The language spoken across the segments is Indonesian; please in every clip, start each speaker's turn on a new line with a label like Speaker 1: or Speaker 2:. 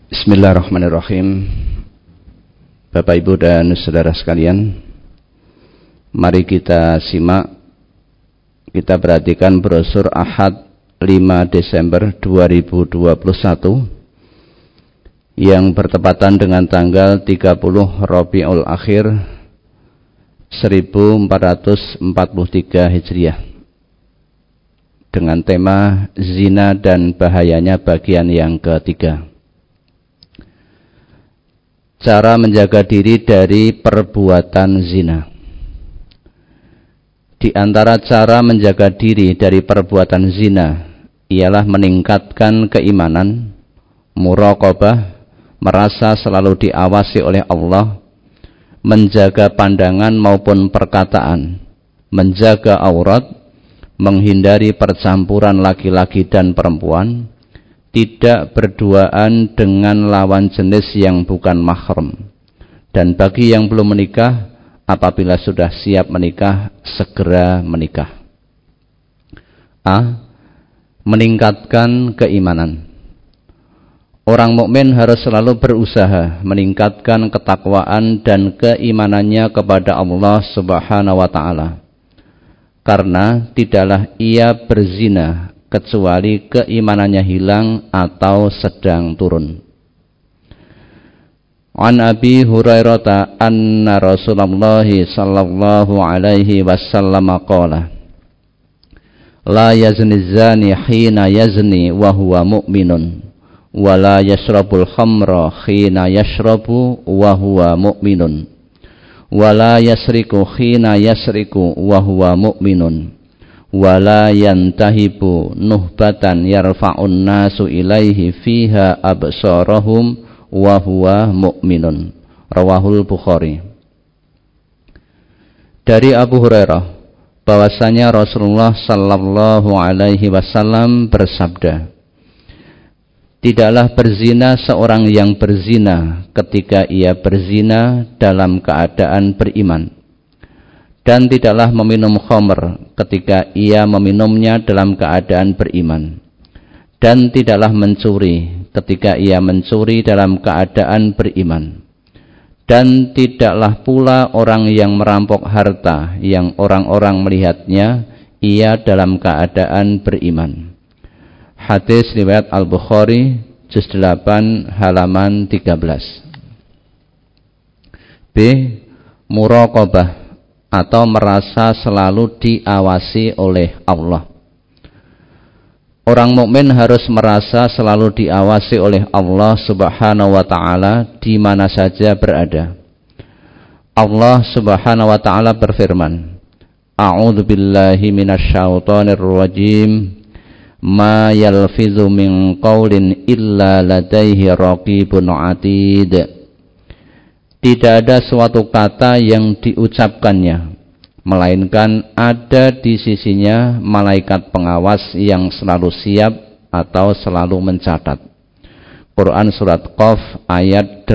Speaker 1: Bismillahirrahmanirrahim. Bapak, Ibu, dan saudara sekalian, mari kita simak, kita perhatikan brosur Ahad 5 Desember 2021 yang bertepatan dengan tanggal 30 Rabiul Akhir 1443 Hijriah dengan tema zina dan bahayanya bagian yang ketiga. Cara menjaga diri dari perbuatan zina. Di antara cara menjaga diri dari perbuatan zina ialah meningkatkan keimanan, muraqabah, merasa selalu diawasi oleh Allah, menjaga pandangan maupun perkataan, menjaga aurat, menghindari percampuran laki-laki dan perempuan, tidak berduaan dengan lawan jenis yang bukan mahram, dan bagi yang belum menikah, apabila sudah siap menikah, segera menikah. A. Meningkatkan keimanan. Orang mukmin harus selalu berusaha meningkatkan ketakwaan dan keimanannya kepada Allah Subhanahu wa ta'ala, karena tidaklah ia berzina kecuali keimanannya hilang atau sedang turun. An Abi Hurairah anna Rasulullah sallallahu alaihi wasallam qala la yazni zani hina yazni wa huwa mu'minun wa la yashrabul khamra hina yashrabu wa huwa mu'minun wa la yasriku hina yasriku wa huwa mu'minun wala yantahibu nuhbatan yarfa'un nasu ilaihi fiha absarahum wa huwa mu'minun. Rawahul Bukhari. Dari Abu Hurairah bahwasanya Rasulullah sallallahu alaihi wasallam bersabda, tidaklah berzina seorang yang berzina ketika ia berzina dalam keadaan beriman, dan tidaklah meminum khamr ketika ia meminumnya dalam keadaan beriman, dan tidaklah mencuri ketika ia mencuri dalam keadaan beriman, dan tidaklah pula orang yang merampok harta yang orang-orang melihatnya ia dalam keadaan beriman. Hadis riwayat Al-Bukhari juz 8 halaman 13. B. Muraqabah, atau merasa selalu diawasi oleh Allah. Orang mukmin harus merasa selalu diawasi oleh Allah Subhanahu wa ta'ala di mana saja berada. Allah Subhanahu wa ta'ala berfirman, A'udzu billahi minasyaitonir rajim. Ma yalfizu min qaulin illa ladaihi raqibun atid. Tidak ada suatu kata yang diucapkannya, melainkan ada di sisinya malaikat pengawas yang selalu siap atau selalu mencatat. Quran Surat Qaf ayat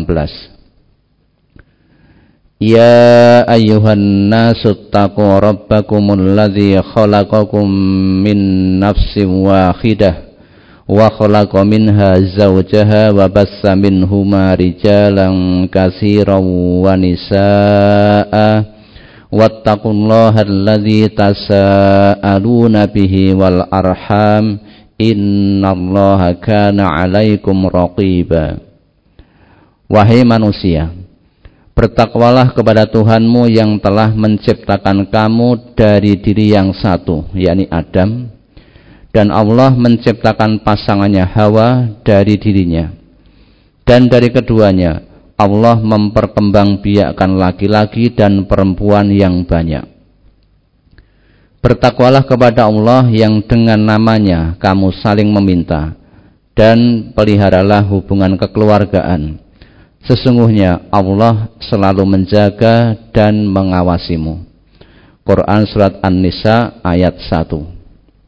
Speaker 1: 18. Ya ayyuhan nasu taqu rabbakumul ladzi khalaqakum min nafsin wahidah wa khalaqa minha zawjaha wa bassa minhuma rijalan katsiran wa nisaa'a wattaqullaha alladzi tasaaluna bihi wal arham innallaha kana 'alaikum raqiba. Wahai manusia, bertakwalah kepada Tuhanmu yang telah menciptakan kamu dari diri yang satu, yakni Adam, dan Allah menciptakan pasangannya Hawa dari dirinya, dan dari keduanya Allah memperkembangbiakkan laki-laki dan perempuan yang banyak. Bertakwalah kepada Allah yang dengan namanya kamu saling meminta, dan peliharalah hubungan kekeluargaan. Sesungguhnya Allah selalu menjaga dan mengawasimu. Quran Surat An-Nisa ayat 1.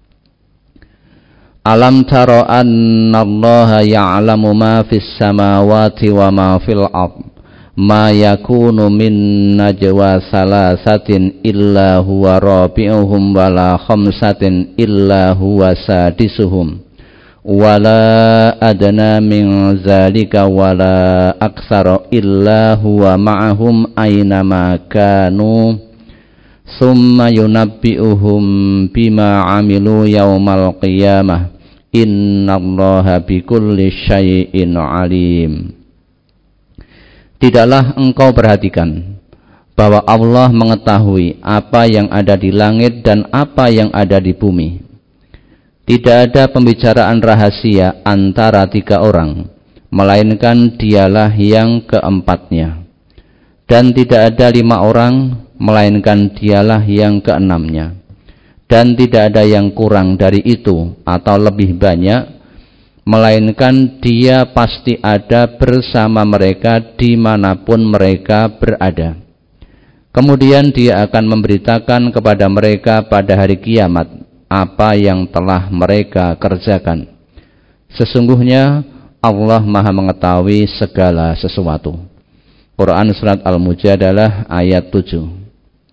Speaker 1: Alam taro annallaha ya'lamu ma fis samawati wa ma fil ard ma yakunu min najwa salasatin illa huwa rabi'uhum wala khamsatin illa huwa sadisuhum wala adna min zalika wala aktsara illa huwa ma'ahum aynama kanu thumma yunabbi'uhum bima 'amilu yaumal qiyamah innallaha bikulli syai'in 'alim. Tidaklah engkau perhatikan bahwa Allah mengetahui apa yang ada di langit dan apa yang ada di bumi. Tidak ada pembicaraan rahasia antara tiga orang, melainkan dialah yang keempatnya. Dan tidak ada 5 orang, melainkan dialah yang keenamnya. Dan tidak ada yang kurang dari itu atau lebih banyak, melainkan dia pasti ada bersama mereka dimanapun mereka berada. Kemudian dia akan memberitakan kepada mereka pada hari kiamat apa yang telah mereka kerjakan. Sesungguhnya Allah Maha mengetahui segala sesuatu. Quran Surat Al-Mujadalah ayat 7.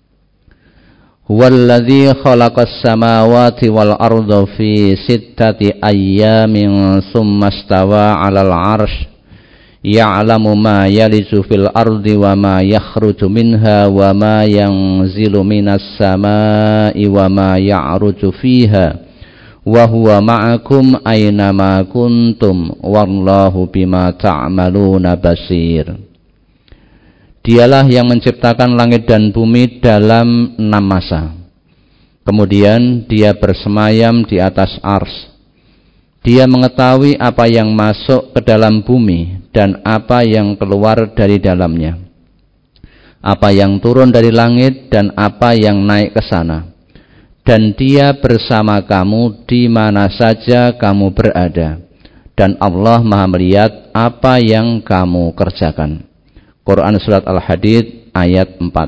Speaker 1: Huwallazi khalaqas samawati wal arda fi sittati ayyamin tsumma istawa 'alal 'arsy ya'lamu ma yaliju fil ardi wa ma yakhruju minha wa ma yanzilu minas samaa'i wa ma ya'ruju fiha wa huwa ma'akum aina ma kuntum wallahu bima ta'maluna basir. Dialah yang menciptakan langit dan bumi dalam 6 masa. Kemudian dia bersemayam di atas ars. Dia mengetahui apa yang masuk ke dalam bumi dan apa yang keluar dari dalamnya, apa yang turun dari langit dan apa yang naik ke sana. Dan dia bersama kamu di mana saja kamu berada. Dan Allah Maha melihat apa yang kamu kerjakan. Quran Surat Al-Hadid ayat 4.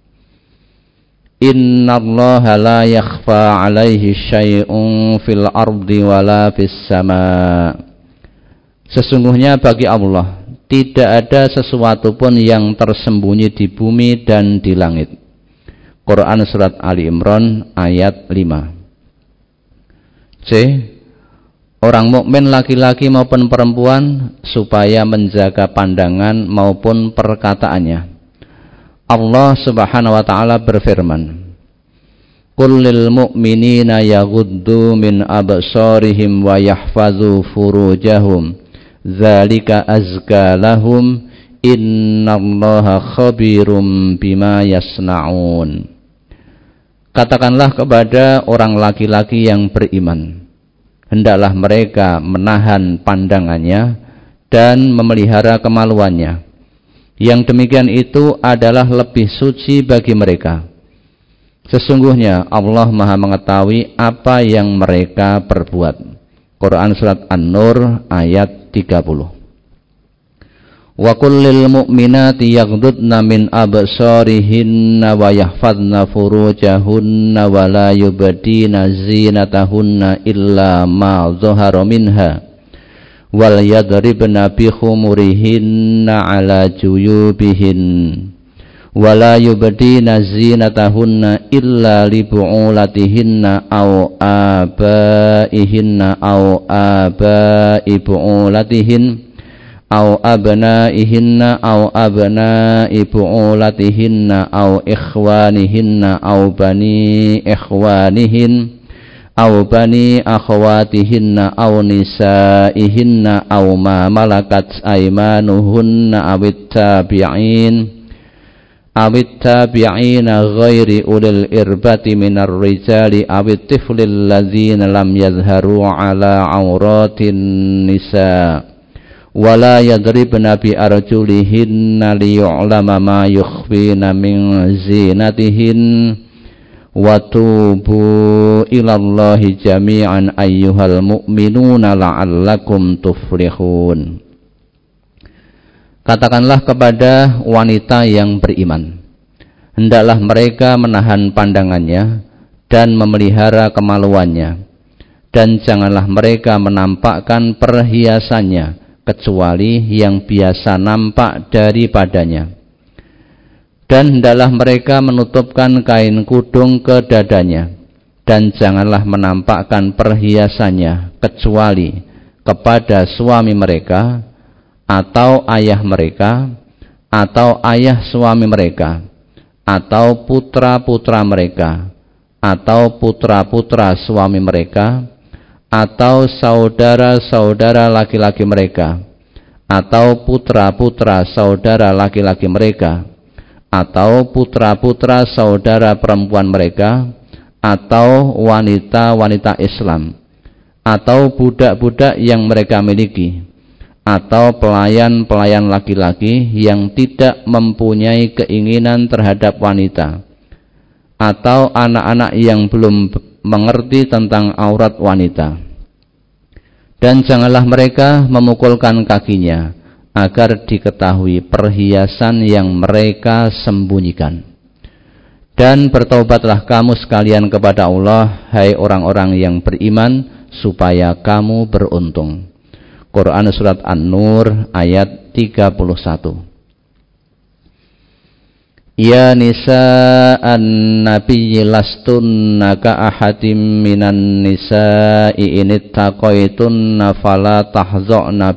Speaker 1: Innallaha la yakhfa 'alaihi syai'un fil ardi wala fis sama'. Sesungguhnya bagi Allah tidak ada sesuatu pun yang tersembunyi di bumi dan di langit. Quran Surat Ali Imran ayat 5. C. Orang mukmin laki-laki maupun perempuan supaya menjaga pandangan maupun perkataannya. Allah Subhanahu wa taala berfirman, "Qul lil mu'minina yaghuddu min absarihim wa yahfazu furujahum, dzalika azka lahum, innallaha khabirum bima yasnaun." Katakanlah kepada orang laki-laki yang beriman, hendaklah mereka menahan pandangannya dan memelihara kemaluannya. Yang demikian itu adalah lebih suci bagi mereka. Sesungguhnya Allah Maha mengetahui apa yang mereka perbuat. Quran Surat An-Nur ayat 30. Wa kullil mu'minati yaghdudna min absarihinna wa yahfadna furujahunna wa la yubdina zinatahunna illa ma dhahara minha wal yadribna bi khumurihinna ala juyubihin wa la yubdina zinatahunna illa li bu'ulatihinna aw abaihinna aw abai bu'ulatihin aw abnaihinna aw abnai bu'ulatihinna aw ikhwanihinna aw bani ikhwanihin aw bani akhwatihinna aw nisaihinna aw ma malakat aymanuhunna awit tabi'ina ghairi ulil irbati minar rijali awit tiflil ladzina lam yadhharu ala auratin nisa' wala yadribna bi arjulihinna liyu'lama ma yukhfina min zinatihin wa tubu ilallahi jami'an ayyuhal mu'minuna la'allakum tuflihun. Katakanlah kepada wanita yang beriman, hendaklah mereka menahan pandangannya dan memelihara kemaluannya, dan janganlah mereka menampakkan perhiasannya kecuali yang biasa nampak daripadanya. Dan hendaklah mereka menutupkan kain kudung ke dadanya, dan janganlah menampakkan perhiasannya kecuali kepada suami mereka atau ayah mereka atau ayah suami mereka atau putra-putra mereka atau putra-putra suami mereka atau saudara-saudara laki-laki mereka atau putra-putra saudara laki-laki mereka atau putra-putra saudara perempuan mereka atau wanita-wanita Islam atau budak-budak yang mereka miliki atau pelayan-pelayan laki-laki yang tidak mempunyai keinginan terhadap wanita atau anak-anak yang belum mengerti tentang aurat wanita. Dan janganlah mereka memukulkan kakinya agar diketahui perhiasan yang mereka sembunyikan. Dan bertaubatlah kamu sekalian kepada Allah, hai orang-orang yang beriman, supaya kamu beruntung. Quran Surat An-Nur ayat 31. Ya nisa'an nabiyyi lastunna ka ahadim minan nisa'i inittaqaitunna fala tahza'na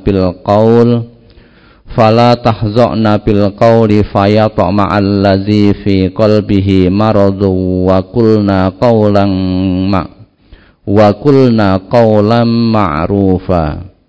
Speaker 1: bil qawli fayatma'al ladzi fi qalbihi maradun wa qulna qawlan ma'rufa.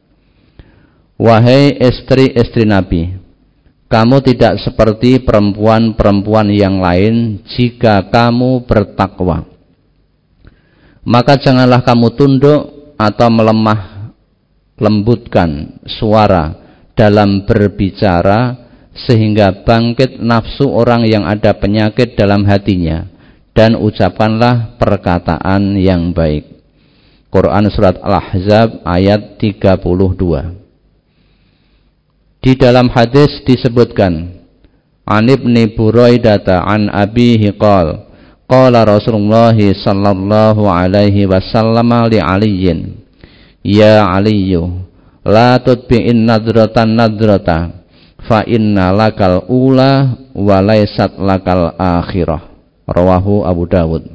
Speaker 1: Wahai istri-istri Nabi, kamu tidak seperti perempuan-perempuan yang lain jika kamu bertakwa. Maka janganlah kamu tunduk atau melemah lembutkan suara dalam berbicara sehingga bangkit nafsu orang yang ada penyakit dalam hatinya, dan ucapkanlah perkataan yang baik. Quran Surat Al-Ahzab ayat 32. Di dalam hadis disebutkan, An Ibni Buraidata an abihi qala Rasulullah sallallahu alaihi wasallam li Aliyin, ya Aliyu, la tutbi'in nadrata fa inna lakal ula wa laysat lakal akhirah. Rawahu Abu Dawud.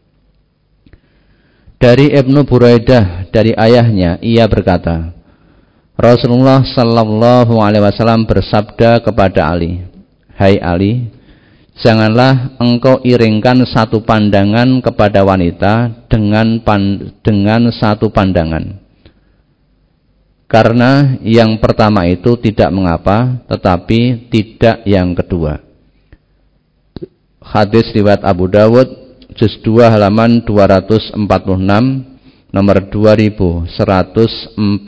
Speaker 1: Dari Ibnu Buraidah dari ayahnya, ia berkata, Rasulullah sallallahu alaihi wasallam bersabda kepada Ali, hai Ali, janganlah engkau iringkan satu pandangan kepada wanita dengan satu pandangan. Karena yang pertama itu tidak mengapa, tetapi tidak yang kedua. Hadis riwayat Abu Dawud, juz 2 halaman 246, nomor 2149.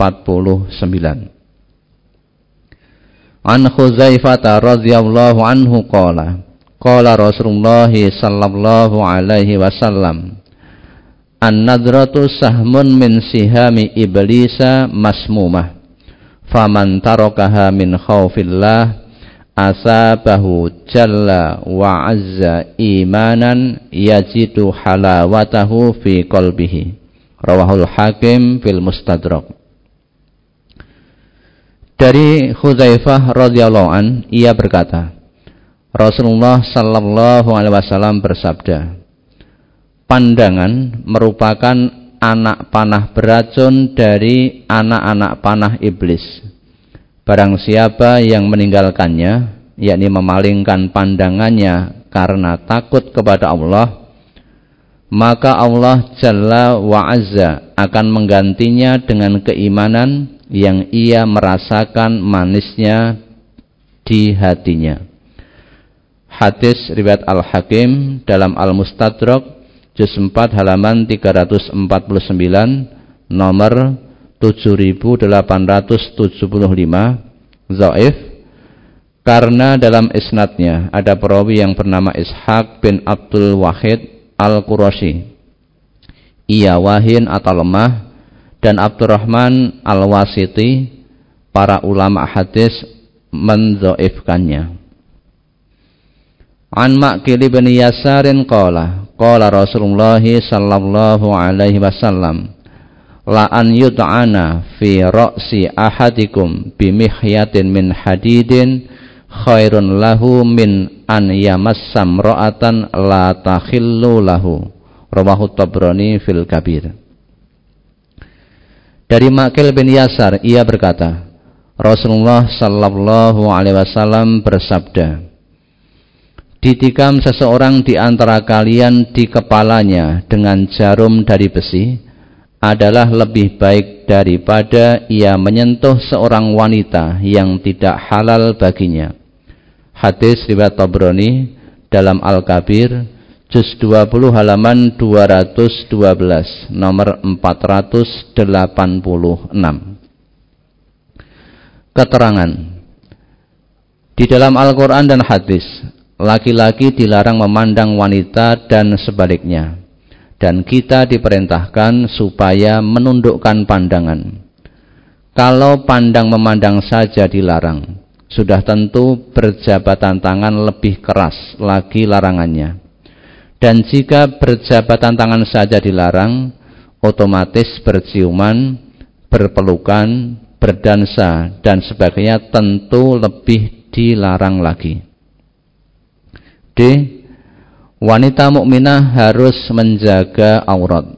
Speaker 1: An Khuzaifah radhiyallahu anhu qala Rasulullah sallallahu alaihi wasallam, an-nadratu sahmun min sihami iblisa masmumah, faman tarakaha min khaufillah asabahu jalla wa azza imanan yajidu halawatahu fi qalbihi. Rawahul Hakim fil Mustadrak. Dari Khuzaifah radhiyallahu an, ia berkata, Rasulullah sallallahu alaihi wasallam bersabda, pandangan merupakan anak panah beracun dari anak-anak panah iblis. Barang siapa yang meninggalkannya, yakni memalingkan pandangannya karena takut kepada Allah, maka Allah Jalla wa Azza akan menggantinya dengan keimanan yang ia merasakan manisnya di hatinya. Hadis riwayat Al-Hakim dalam Al-Mustadrak, juz 4 halaman 349, nomor 7875, dhaif, karena dalam isnadnya ada perawi yang bernama Ishaq bin Abdul Wahid Al-Qurashi. Ia wahin atau lemah, dan Abdurrahman Al-Wasiti, para ulama hadis mendhaifkannya. An Ma'qil bin Yasarin qala Rasulullah sallallahu alaihi wasallam, la an yud'ana fi ra'si ahadikum bimihyatin min hadidin khairun lahu min an yamassam ra'atan la takhillu lahu. Rawahu Tabrani fil Kabir. Dari Ma'qil bin Yasar, ia berkata, Rasulullah sallallahu alaihi wasallam bersabda, ditikam seseorang di antara kalian di kepalanya dengan jarum dari besi adalah lebih baik daripada ia menyentuh seorang wanita yang tidak halal baginya. Hadis riwayat Tabrani dalam Al-Kabir juz 20 halaman 212 nomor 486. Keterangan. Di dalam Al-Quran dan hadis, laki-laki dilarang memandang wanita dan sebaliknya, dan kita diperintahkan supaya menundukkan pandangan. Kalau pandang memandang saja dilarang, sudah tentu berjabatan tangan lebih keras lagi larangannya. Dan jika berjabatan tangan saja dilarang, otomatis berciuman, berpelukan, berdansa, dan sebagainya tentu lebih dilarang lagi. D. Wanita mukminah harus menjaga aurat.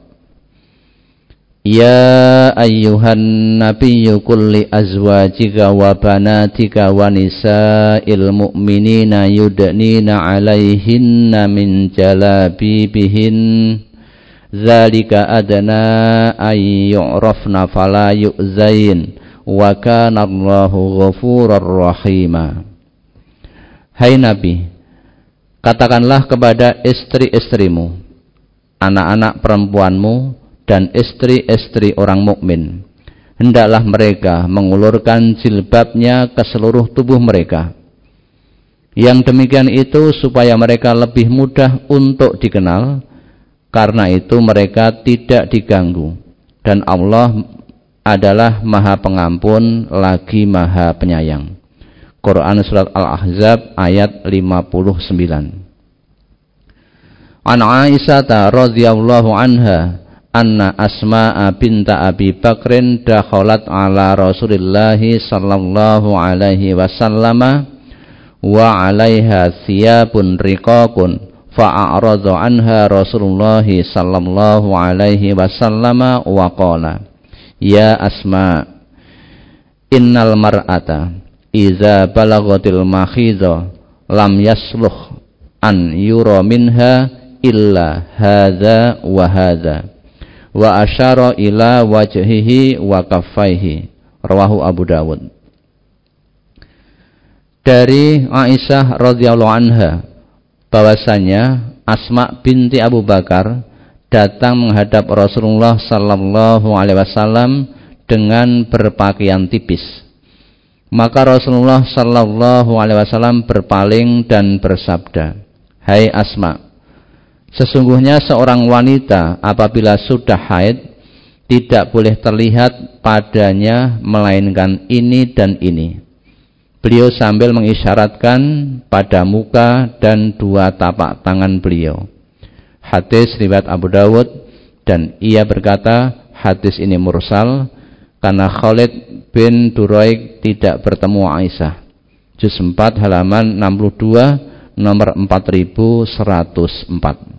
Speaker 1: Ya ayyuhan nabiyyu qul li azwajika wa banatika wa nisa'il mu'minina yudnina 'alaihinna min jalabibihin dzalika adna ay yu'rafna fala yu'zain wa kana Allahu ghafurur rahima. Hai Nabi, katakanlah kepada istri-istrimu, anak-anak perempuanmu, dan istri-istri orang mukmin, hendaklah mereka mengulurkan jilbabnya ke seluruh tubuh mereka. Yang demikian itu supaya mereka lebih mudah untuk dikenal, karena itu mereka tidak diganggu, dan Allah adalah Maha Pengampun lagi Maha Penyayang. Quran Surat Al-Ahzab ayat 59. An Aisyah radhiyallahu anha anna Asma'a binta Abi Bakrin dakhalat ala Rasulillah sallallahu alaihi wasallam wa 'alaiha thiyabun riqaqun fa'arada anha Rasulullah sallallahu alaihi wasallam wa qala ya Asma innal mar'ata idza balaghatil makhidha lam yasluh an yura minha illa hadza wa hadza wa asyara ila wajhihi wa kaffaihi. Rawahu Abu Dawud. Dari Aisyah radhiyallahu anha bahwasanya Asma binti Abu Bakar datang menghadap Rasulullah sallallahu alaihi wasallam dengan berpakaian tipis. Maka Rasulullah sallallahu alaihi wasallam berpaling dan bersabda, "Hai Asma, sesungguhnya seorang wanita apabila sudah haid tidak boleh terlihat padanya melainkan ini dan ini." Beliau sambil mengisyaratkan pada muka dan dua tapak tangan beliau. Hadis riwayat Abu Dawud, dan ia berkata hadis ini mursal karena Khalid bin Duraik tidak bertemu Aisyah. Juz 4 halaman 62 nomor 4104.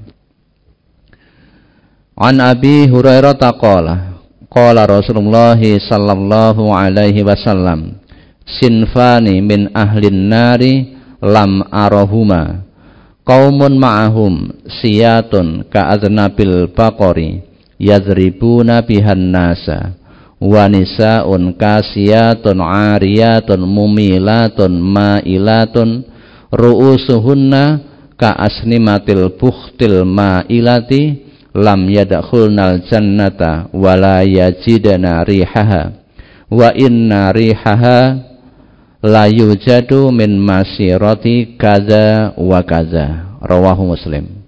Speaker 1: An Abi Hurairah qala qala Rasulullah sallallahu alaihi wasallam sinfani min ahlin nari lam arahuma qaumun ma'ahum siyatun ka'adnabil baqari yadribuna bihan nasa wa nisaun kasiyatun ariyatun mumilatun ma'ilatun ru'usuhunna ka'asnimatil bukhtil ma'ilati lam yadkhulnal jannata wala yajidana rihaha wa inna rihaha la yujadu min masirati kaza wa kaza. Rawahu Muslim.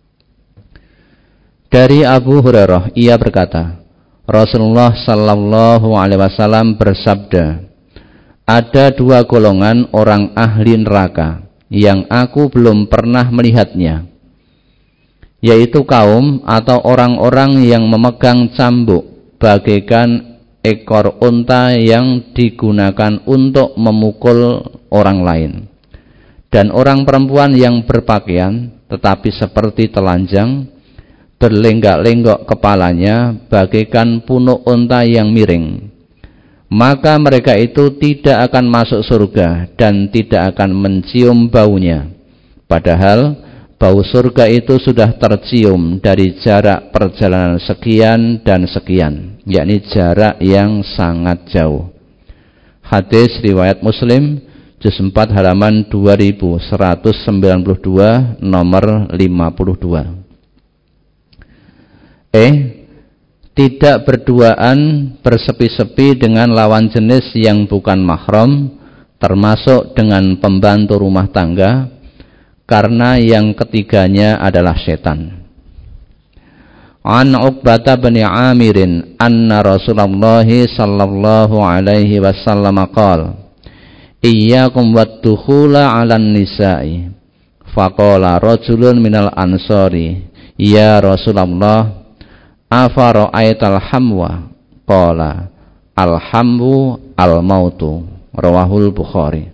Speaker 1: Dari Abu Hurairah ia berkata, Rasulullah sallallahu alaihi wasallam bersabda, ada dua golongan orang ahli neraka yang aku belum pernah melihatnya, yaitu kaum atau orang-orang yang memegang cambuk bagaikan ekor unta yang digunakan untuk memukul orang lain, dan orang perempuan yang berpakaian tetapi seperti telanjang, berlenggak-lenggok kepalanya bagaikan punuk unta yang miring, maka mereka itu tidak akan masuk surga dan tidak akan mencium baunya. Padahal bau surga itu sudah tercium dari jarak perjalanan sekian dan sekian, yakni jarak yang sangat jauh. Hadis riwayat Muslim, juz 4 halaman 2192, nomor 52. Tidak berduaan bersepi-sepi dengan lawan jenis yang bukan mahram, termasuk dengan pembantu rumah tangga, karena yang ketiganya adalah setan. An Uqbah bin Amirin anna Rasulullah sallallahu alaihi wasallam qala iyyakum waddukhula 'alan nisa'i faqala rajulun minal ansari ya Rasulullah afara'aital hamwa qala alhamwu al-mautu rawahul Bukhari.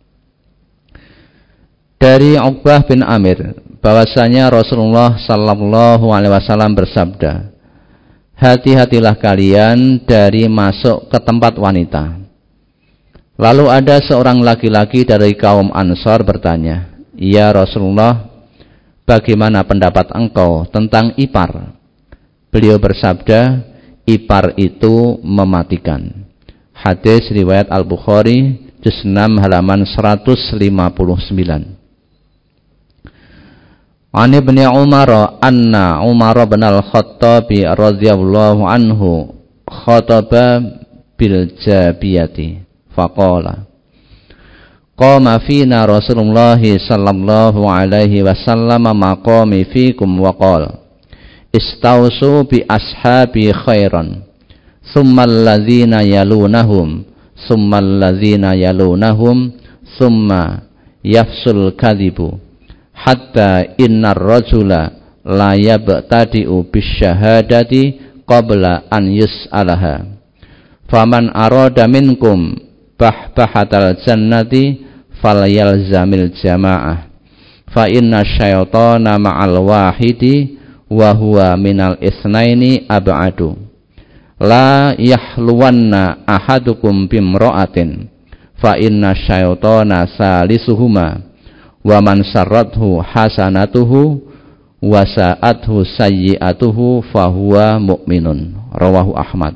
Speaker 1: Dari Uqbah bin Amir bahwasanya Rasulullah sallallahu alaihi wasallam bersabda, hati-hatilah kalian dari masuk ke tempat wanita. Lalu ada seorang laki-laki dari kaum Ansar bertanya, ya Rasulullah, bagaimana pendapat engkau tentang ipar? Beliau bersabda, ipar itu mematikan. Hadis riwayat Al-Bukhari, juz 6 halaman 159. An Ibnu Umar anna Umar bin Al-Khattab radhiyallahu anhu khataba bil jabiyati faqala qama fina Rasulullah sallallahu alaihi wasallam maqami fikum wa qala istausu bi ashabi khairan thumma alladzina yalunahum thumma alladzina yalunahum thumma yafsul kadhibu hatta innar rajula la yabtadi'u bisyahadati qabla an yus'alaha faman arada minkum bahbahatal jannati falyalzamil jamaah fa inna syaitana ma'al wahidi wa huwa minal itsnaini ab'adu la yahluwanna ahadukum bimra'atin fa inna syaitana salisuhuma wa man sarrathu hasanatuhu wa sa'athu sayyi'atuhu fahuwa mu'minun rawahu Ahmad.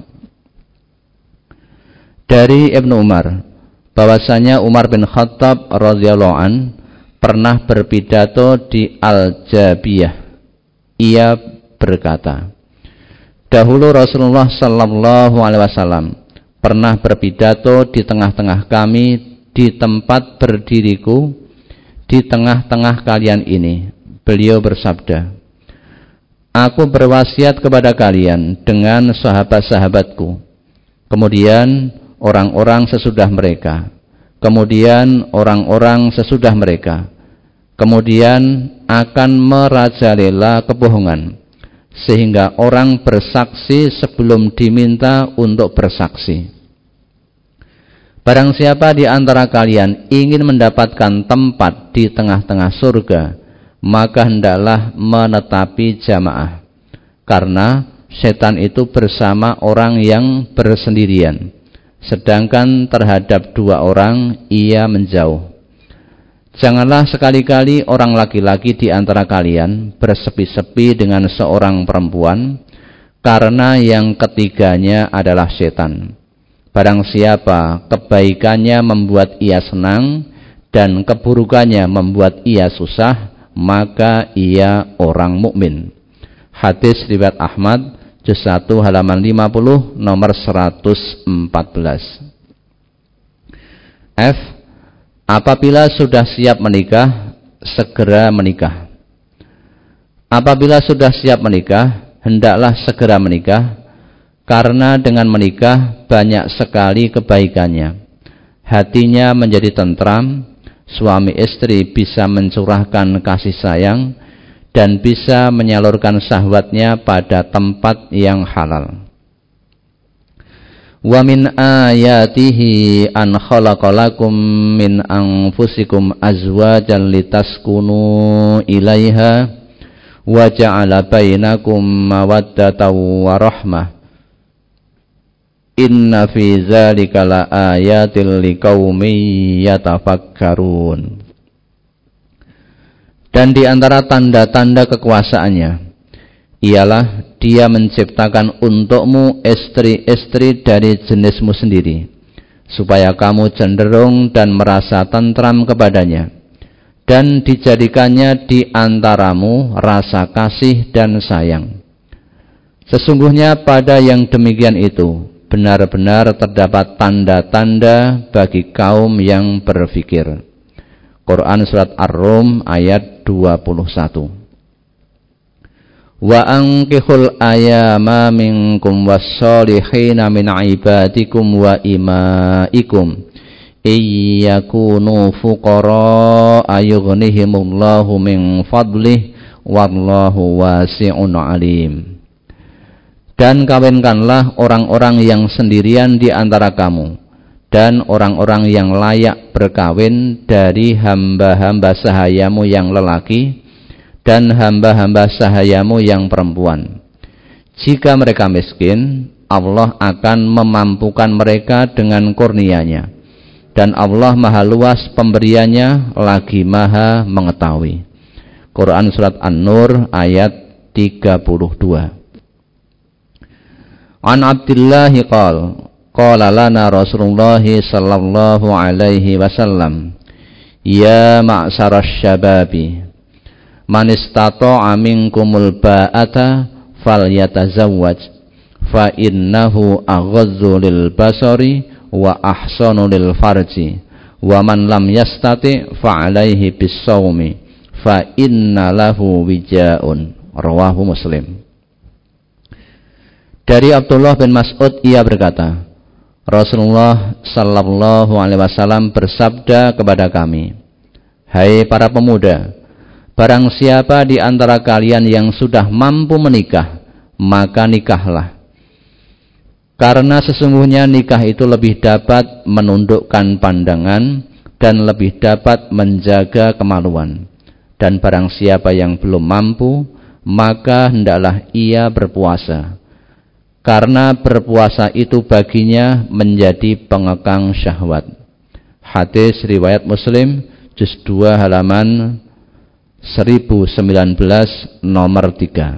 Speaker 1: Dari Ibnu Umar bahwasanya Umar bin Khattab radhiyallahu an pernah berpidato di Al-Jabiyah. Ia berkata, dahulu Rasulullah sallallahu alaihi wasallam pernah berpidato di tengah-tengah kami di tempat berdiriku di tengah-tengah kalian ini. Beliau bersabda, aku berwasiat kepada kalian dengan sahabat-sahabatku, kemudian orang-orang sesudah mereka, kemudian orang-orang sesudah mereka, kemudian akan merajalela kebohongan, sehingga orang bersaksi sebelum diminta untuk bersaksi. Barang siapa di antara kalian ingin mendapatkan tempat di tengah-tengah surga, maka hendaklah menetapi jamaah, karena setan itu bersama orang yang bersendirian, sedangkan terhadap dua orang ia menjauh. Janganlah sekali-kali orang laki-laki di antara kalian bersepi-sepi dengan seorang perempuan, karena yang ketiganya adalah setan. Barang siapa kebaikannya membuat ia senang dan keburukannya membuat ia susah, maka ia orang mukmin. Hadis riwayat Ahmad, juz 1 halaman 50, nomor 114. F. Apabila sudah siap menikah, segera menikah. Apabila sudah siap menikah, hendaklah segera menikah, karena dengan menikah banyak sekali kebaikannya. Hatinya menjadi tentram, suami istri bisa mencurahkan kasih sayang, dan bisa menyalurkan syahwatnya pada tempat yang halal. Wa min ayatihi an khalaqalakum min anfusikum azwajan litaskunu ilaiha wa ja'ala bainakum mawaddatan wa rahmah. Inna fi dzalika laayatil liqaumin yatafakkarun. Dan di antara tanda-tanda kekuasaannya ialah Dia menciptakan untukmu istri-istri dari jenismu sendiri, supaya kamu cenderung dan merasa tentram kepadanya, dan dijadikannya di antaramu rasa kasih dan sayang. Sesungguhnya pada yang demikian itu benar-benar terdapat tanda-tanda bagi kaum yang berfikir. Quran Surat Ar-Rum ayat 21. Wa ankihul ayama minkum wassolihina min ibadikum wa imaikum iyyakunu fuqara ayughnihimullahu min fadlih wallahu wasi'un alim. Dan kawinkanlah orang-orang yang sendirian di antara kamu dan orang-orang yang layak berkawin dari hamba-hamba sahayamu yang lelaki dan hamba-hamba sahayamu yang perempuan. Jika mereka miskin, Allah akan memampukan mereka dengan kurnia-Nya, dan Allah maha luas pemberiannya lagi maha mengetahui. Quran Surat An-Nur ayat 32. An Abdillahi qala lana Rasulullah sallallahu alaihi wasallam, ya ma'syaras syababi, man istata'a minkumul ba'ata falyatazawwaj, fa innahu aghadzu lil basari wa ahsanu lil farji, wa man lam yastati' fa alaihi bis-shaumi, fa inna lahu wija'un. Rawahu Muslim. Dari Abdullah bin Mas'ud, ia berkata, Rasulullah sallallahu alaihi wasallam bersabda kepada kami, hai para pemuda, barang siapa di antara kalian yang sudah mampu menikah, maka nikahlah. Karena sesungguhnya nikah itu lebih dapat menundukkan pandangan dan lebih dapat menjaga kemaluan. Dan barang siapa yang belum mampu, maka hendaklah ia berpuasa. Karena berpuasa itu baginya menjadi pengekang syahwat. Hadis riwayat Muslim, juz 2 halaman 1019 nomor 3.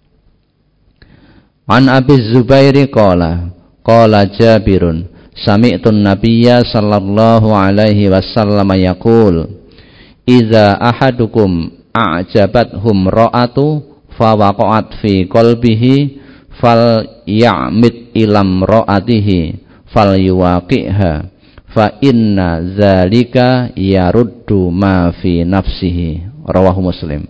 Speaker 1: An Abi Zubairi qala Jabirun sami'tun nabiyya sallallahu alaihi wasallam yaqul, idza ahadukum a'jabathum ra'atu fa waqa'at fi qalbihi fal ya'mid ilam ra'atihi fal yuwaqi'ha fa inna zalika yaruddu ma fi nafsihi. Rawahu Muslim.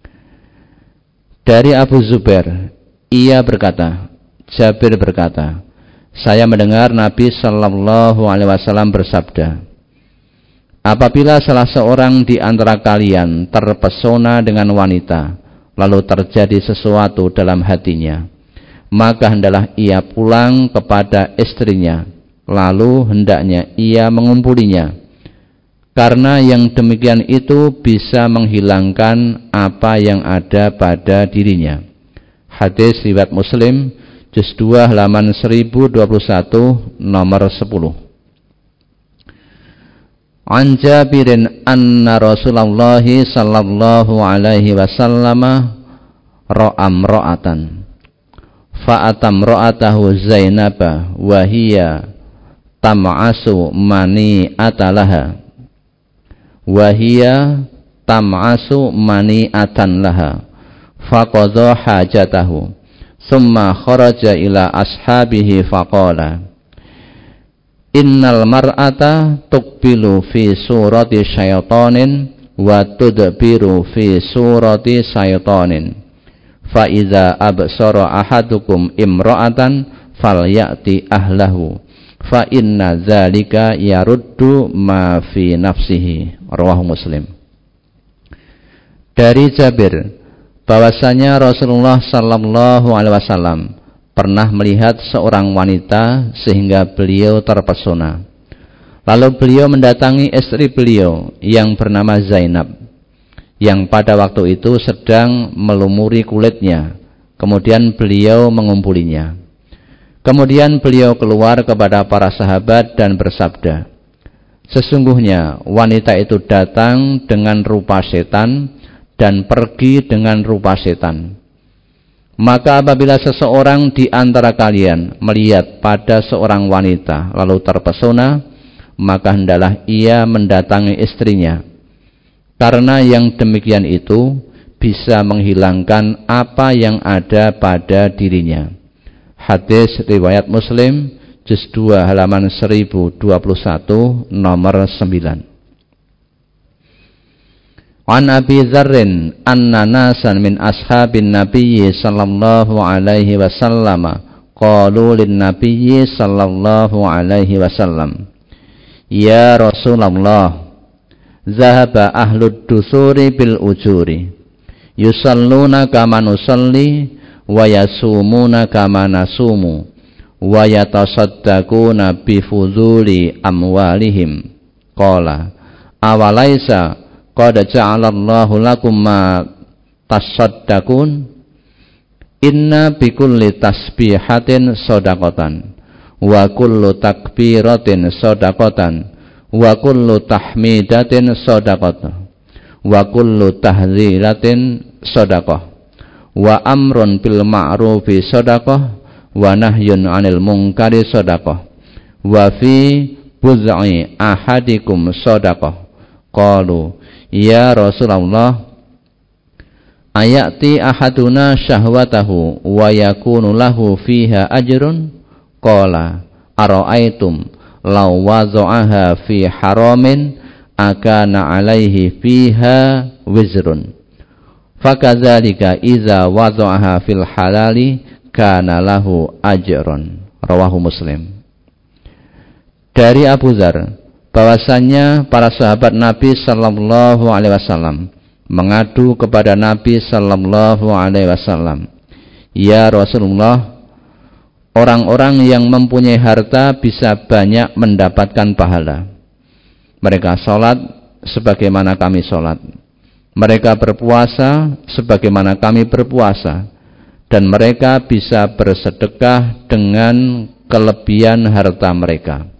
Speaker 1: Dari Abu Zubair, ia berkata, Jabir berkata, saya mendengar Nabi sallallahu alaihi wasallam bersabda, apabila salah seorang di antara kalian terpesona dengan wanita, lalu terjadi sesuatu dalam hatinya, maka hendaklah ia pulang kepada istrinya, lalu hendaknya ia mengumpulinya, karena yang demikian itu bisa menghilangkan apa yang ada pada dirinya. Hadis riwayat Muslim, juz 2 halaman 1021 nomor 10. An Jabirin anna Rasulullah sallallahu alaihi wasallam ra'am ra'atan fa'atam ra'atahu Zainaba wa hiya tam'asu mani atalaha wa hiya tam'asu mani atan laha faqadha hajatahu thumma kharaja ila ashabihi faqala innal mar'ata tuqbilu fi surati syaitanin wa tudbiru fi surati syaitanin fa iza absara ahadukum imra'atan falyati ahlahu fa inna dzalika yaruddu ma fi nafsihi. Rawahu Muslim. Dari Jabir, bahwasanya Rasulullah sallallahu alaihi wasallam pernah melihat seorang wanita sehingga beliau terpesona. Lalu beliau mendatangi istri beliau yang bernama Zainab. yang pada waktu itu sedang melumuri kulitnya. Kemudian beliau mengumpulinya. Kemudian beliau keluar kepada para sahabat dan bersabda, sesungguhnya wanita itu datang dengan rupa setan dan pergi dengan rupa setan. Maka apabila seseorang di antara kalian melihat pada seorang wanita lalu terpesona, maka hendaklah ia mendatangi istrinya. Karena yang demikian itu bisa menghilangkan apa yang ada pada dirinya. Hadis riwayat Muslim, juz 2 halaman 1021 nomor 9. An Abi Dzarrin anna nasan min ashabin nabiyyi sallallahu alaihi wasallam qalu lin nabiyyi sallallahu alaihi wasallam, ya Rasulullah, zahaba ahlud dusuri bil ujuri yusalluna kama nusalli wa yasumuna kama nasumu wa yatasaddaquna bi fuduli amwalihim. Qala awalaisa qad ja'alallahu lakum ma tasaddaqun inna bi kulli tasbihatin shadaqatan wa kullu takbiratin shadaqatan wa kullu tahmidatin shadaqatan wa kullu tahdzilatin shadaqah wa amrun bil ma'rufi shadaqah wa nahyun 'anil munkari shadaqah wa fi buz'i ahadikum shadaqah. Qalu ya Rasulullah, ayati ahaduna syahwatahu wa yakunu lahu fiha ajrun? Qala ara'aitum law wada'aha fi haramin akana 'alaihi fiha wizrun. Fakadzalika iza wada'aha fil halali kana lahu ajrun. Rawahu Muslim. Dari Abu Dzar bahwasannya para sahabat Nabi sallallahu alaihi wasallam mengadu kepada Nabi sallallahu alaihi wasallam, ya Rasulullah, orang-orang yang mempunyai harta bisa banyak mendapatkan pahala. Mereka salat sebagaimana kami salat. Mereka berpuasa sebagaimana kami berpuasa, dan mereka bisa bersedekah dengan kelebihan harta mereka.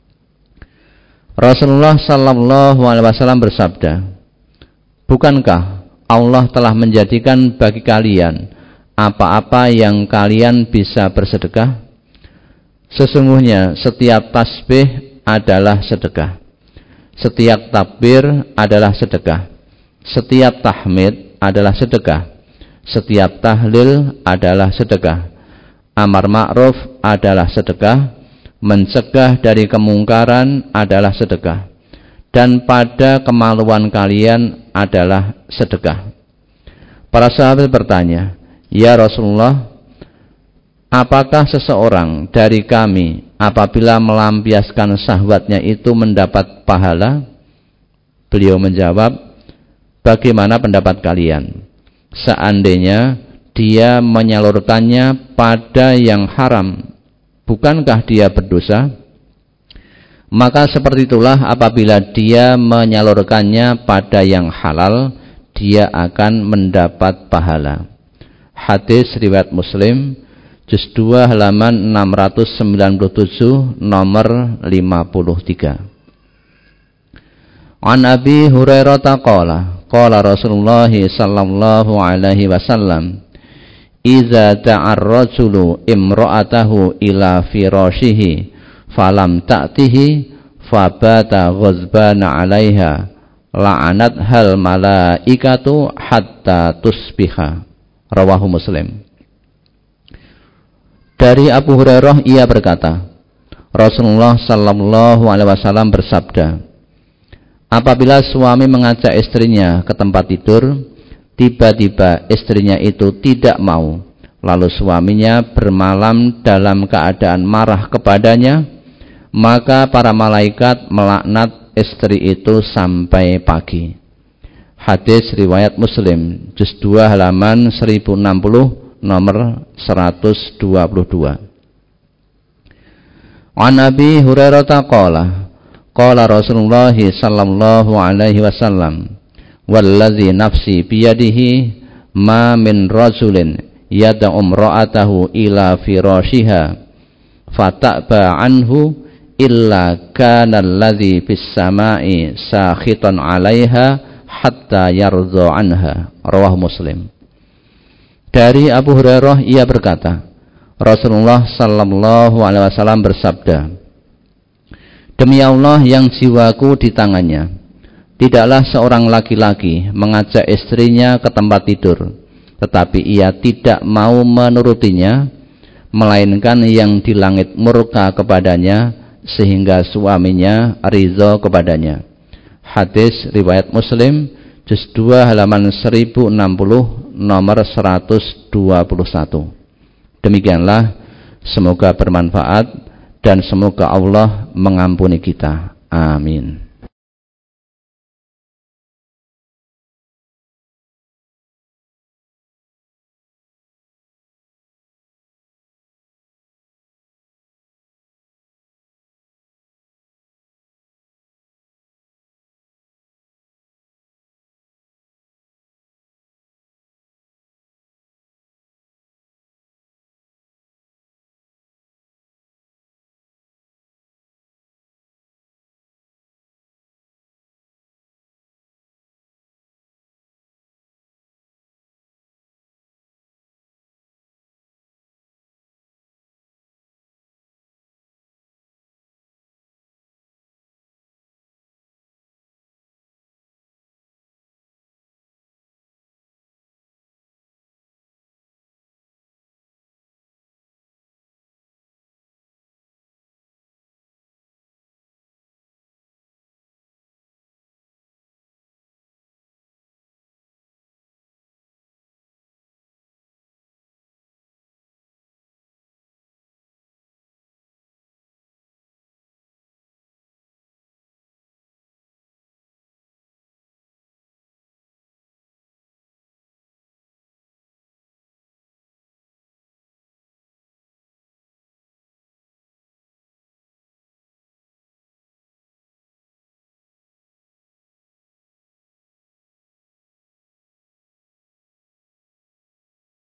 Speaker 1: Rasulullah sallallahu alaihi wasallam bersabda, bukankah Allah telah menjadikan bagi kalian apa-apa yang kalian bisa bersedekah? Sesungguhnya setiap tasbih adalah sedekah, setiap takbir adalah sedekah, setiap tahmid adalah sedekah, setiap tahlil adalah sedekah, amar ma'ruf adalah sedekah, mencegah dari kemungkaran adalah sedekah, dan pada kemaluan kalian adalah sedekah. Para sahabat bertanya, ya Rasulullah, apakah seseorang dari kami apabila melampiaskan syahwatnya itu mendapat pahala? Beliau menjawab, bagaimana pendapat kalian? Seandainya dia menyalurkannya pada yang haram, bukankah dia berdosa? Maka seperti itulah apabila dia menyalurkannya pada yang halal, dia akan mendapat pahala. Hadis riwayat Muslim, juz 2 halaman 697 nomor 53. An Abi Hurairah qala qala Rasulullah sallallahu alaihi wasallam, iza ta'ar rajulu imra'atahu ila firashihi falam ta'tihi fabata ghazbana 'alaiha la'anat hal malaikatu hatta tusbiha. Rawahu Muslim. Dari Abu Hurairah ia berkata, Rasulullah sallallahu alaihi wasallam bersabda, apabila suami mengajak istrinya ke tempat tidur, tiba-tiba istrinya itu tidak mau, lalu suaminya bermalam dalam keadaan marah kepadanya, maka para malaikat melaknat istri itu sampai pagi. Hadis riwayat Muslim, juz 2 halaman 1060 nomor 122. An Abi Hurairah qala qala Rasulullah sallallahu alaihi wasallam, Wallazi nafsi biyadihi ma min rajulin yad'u imra'atahu ila firashiha fata'ba anhu illa kana alladhi fis sama'i sakhitan 'alaiha hatta yardha anha. Rawah Muslim. Dari Abu Hurairah ia berkata, Rasulullah sallallahu alaihi wasallam bersabda, demi Allah yang jiwaku di tangannya, tidaklah seorang laki-laki mengajak istrinya ke tempat tidur, tetapi ia tidak mau menurutinya, melainkan yang di langit murka kepadanya, sehingga suaminya ridha kepadanya. Hadis riwayat Muslim, juz 2 halaman 1060, nomor 121. Demikianlah, semoga bermanfaat dan semoga Allah mengampuni kita. Amin.